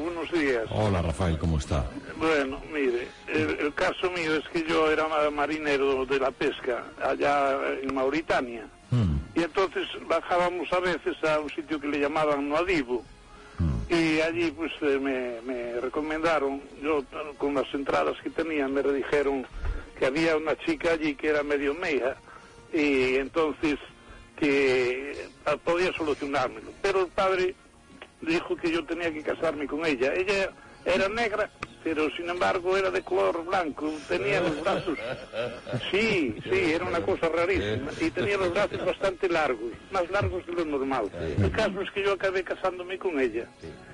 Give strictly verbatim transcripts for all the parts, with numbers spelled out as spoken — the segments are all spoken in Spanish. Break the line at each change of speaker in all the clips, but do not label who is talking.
buenos días.
Hola, Rafael, ¿cómo está?
Bueno, mire, el, el caso mío es que yo era marinero de la pesca allá en Mauritania. Mm. Y entonces bajábamos a veces a un sitio que le llamaban Nuadibu. Mm. Y allí pues eh, me, me recomendaron, yo con las entradas que tenía me dijeron que había una chica allí que era medio meja, y entonces que podía solucionármelo. Pero el padre dijo que yo tenía que casarme con ella. Ella era negra, pero sin embargo era de color blanco, tenía los brazos, sí, sí, era una cosa rarísima, y tenía los brazos bastante largos, más largos de lo normal. El caso es que yo acabé casándome con ella.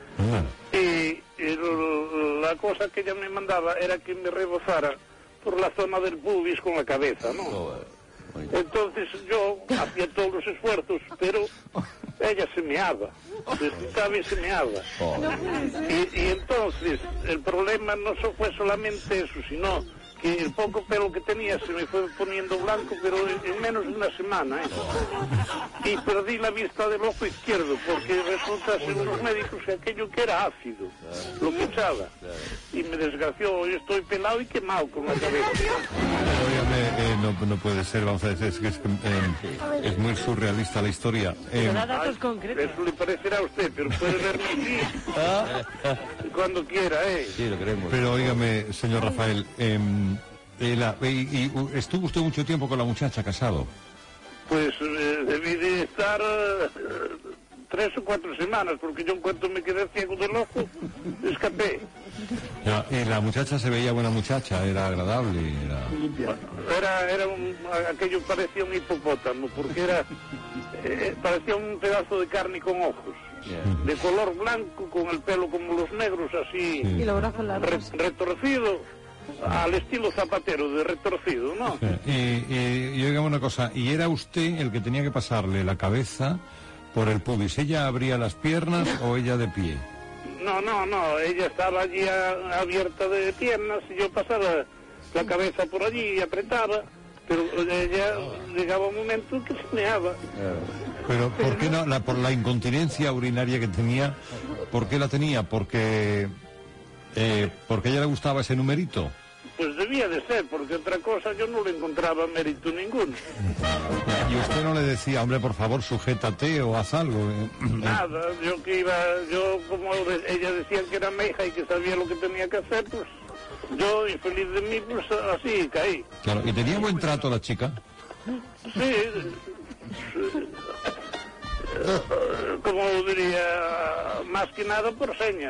Y, y la cosa que ella me mandaba era que me rebozara por la zona del pubis con la cabeza, ¿no? Entonces yo hacía todos los esfuerzos, pero ella se meaba, se se meaba. Y, y entonces el problema no fue solamente eso, sino que el poco pelo que tenía se me fue poniendo blanco, pero en, en menos de una semana, ¿eh? Y perdí la vista del ojo izquierdo, porque resulta, según los médicos, que aquello que era ácido, lo que echaba. Y me desgració, hoy estoy pelado y quemado con la cabeza.
Óigame, eh, no, no puede ser, vamos a decir, es que es, eh, es muy surrealista la historia. Eh,
datos concretos. Eso le parecerá a usted, pero puede verme aquí cuando quiera, ¿eh?
Sí, lo queremos.
Pero óigame, señor Rafael, eh, eh, la, y, y ¿estuvo usted mucho tiempo con la muchacha casado?
Pues eh, debí de estar eh, tres o cuatro semanas, porque yo en cuanto me quedé ciego del ojo, escapé.
Ya, eh, la muchacha se veía buena muchacha, era agradable, era...
Bueno, era, era un, aquello parecía un hipopótamo, porque era eh, parecía un pedazo de carne con ojos, yeah. De color blanco, con el pelo como los negros, así,
sí. Y los brazos largos.
Re, retorcido, al estilo Zapatero, de retorcido, ¿no?
Sí. Y, y, y oiga una cosa, ¿y era usted el que tenía que pasarle la cabeza por el pubis? ¿Ella abría las piernas o ella de pie?
No, no, no, ella estaba allí a, abierta de piernas y yo pasaba la cabeza por allí y apretaba, pero ella llegaba un momento que se meaba.
Pero ¿por qué no? La, por la incontinencia urinaria que tenía, ¿por qué la tenía? Porque, eh, porque a ella le gustaba ese numerito.
Pues debía de ser, porque otra cosa yo no le encontraba mérito ninguno.
¿Y usted no le decía, hombre, por favor, sujétate o haz algo?
Nada, yo que iba, yo como ella decía que era meja y que sabía lo que tenía que hacer, pues yo, infeliz de mí, pues así caí.
Claro, ¿y tenía buen trato la chica?
Sí, como diría, más que nada por señas.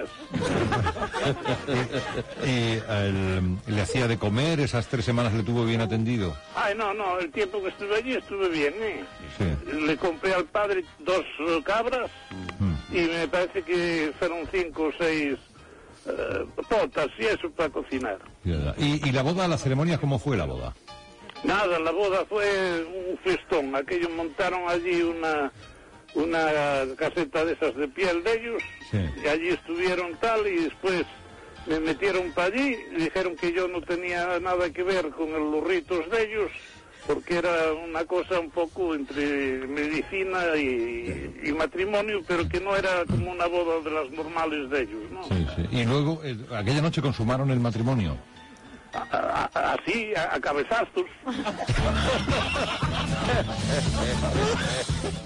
¿Y, y el, le hacía de comer? ¿Esas tres semanas le tuvo bien atendido?
Ay, no, no, el tiempo que estuve allí estuve bien, ¿eh?
Sí.
Le compré al padre dos uh, cabras mm. y me parece que fueron cinco o seis uh, potas y eso para cocinar.
¿Y, y la boda, la ceremonia, cómo fue la boda?
Nada, la boda fue un fiestón. Aquellos montaron allí una... una caseta de esas de piel de ellos, sí. Y allí estuvieron tal, y después me metieron para allí, y dijeron que yo no tenía nada que ver con los ritos de ellos, porque era una cosa un poco entre medicina y, y matrimonio, pero que no era como una boda de las normales de ellos, ¿no?
Sí, sí. Y luego, eh, aquella noche consumaron el matrimonio.
Así, a, a cabezazos.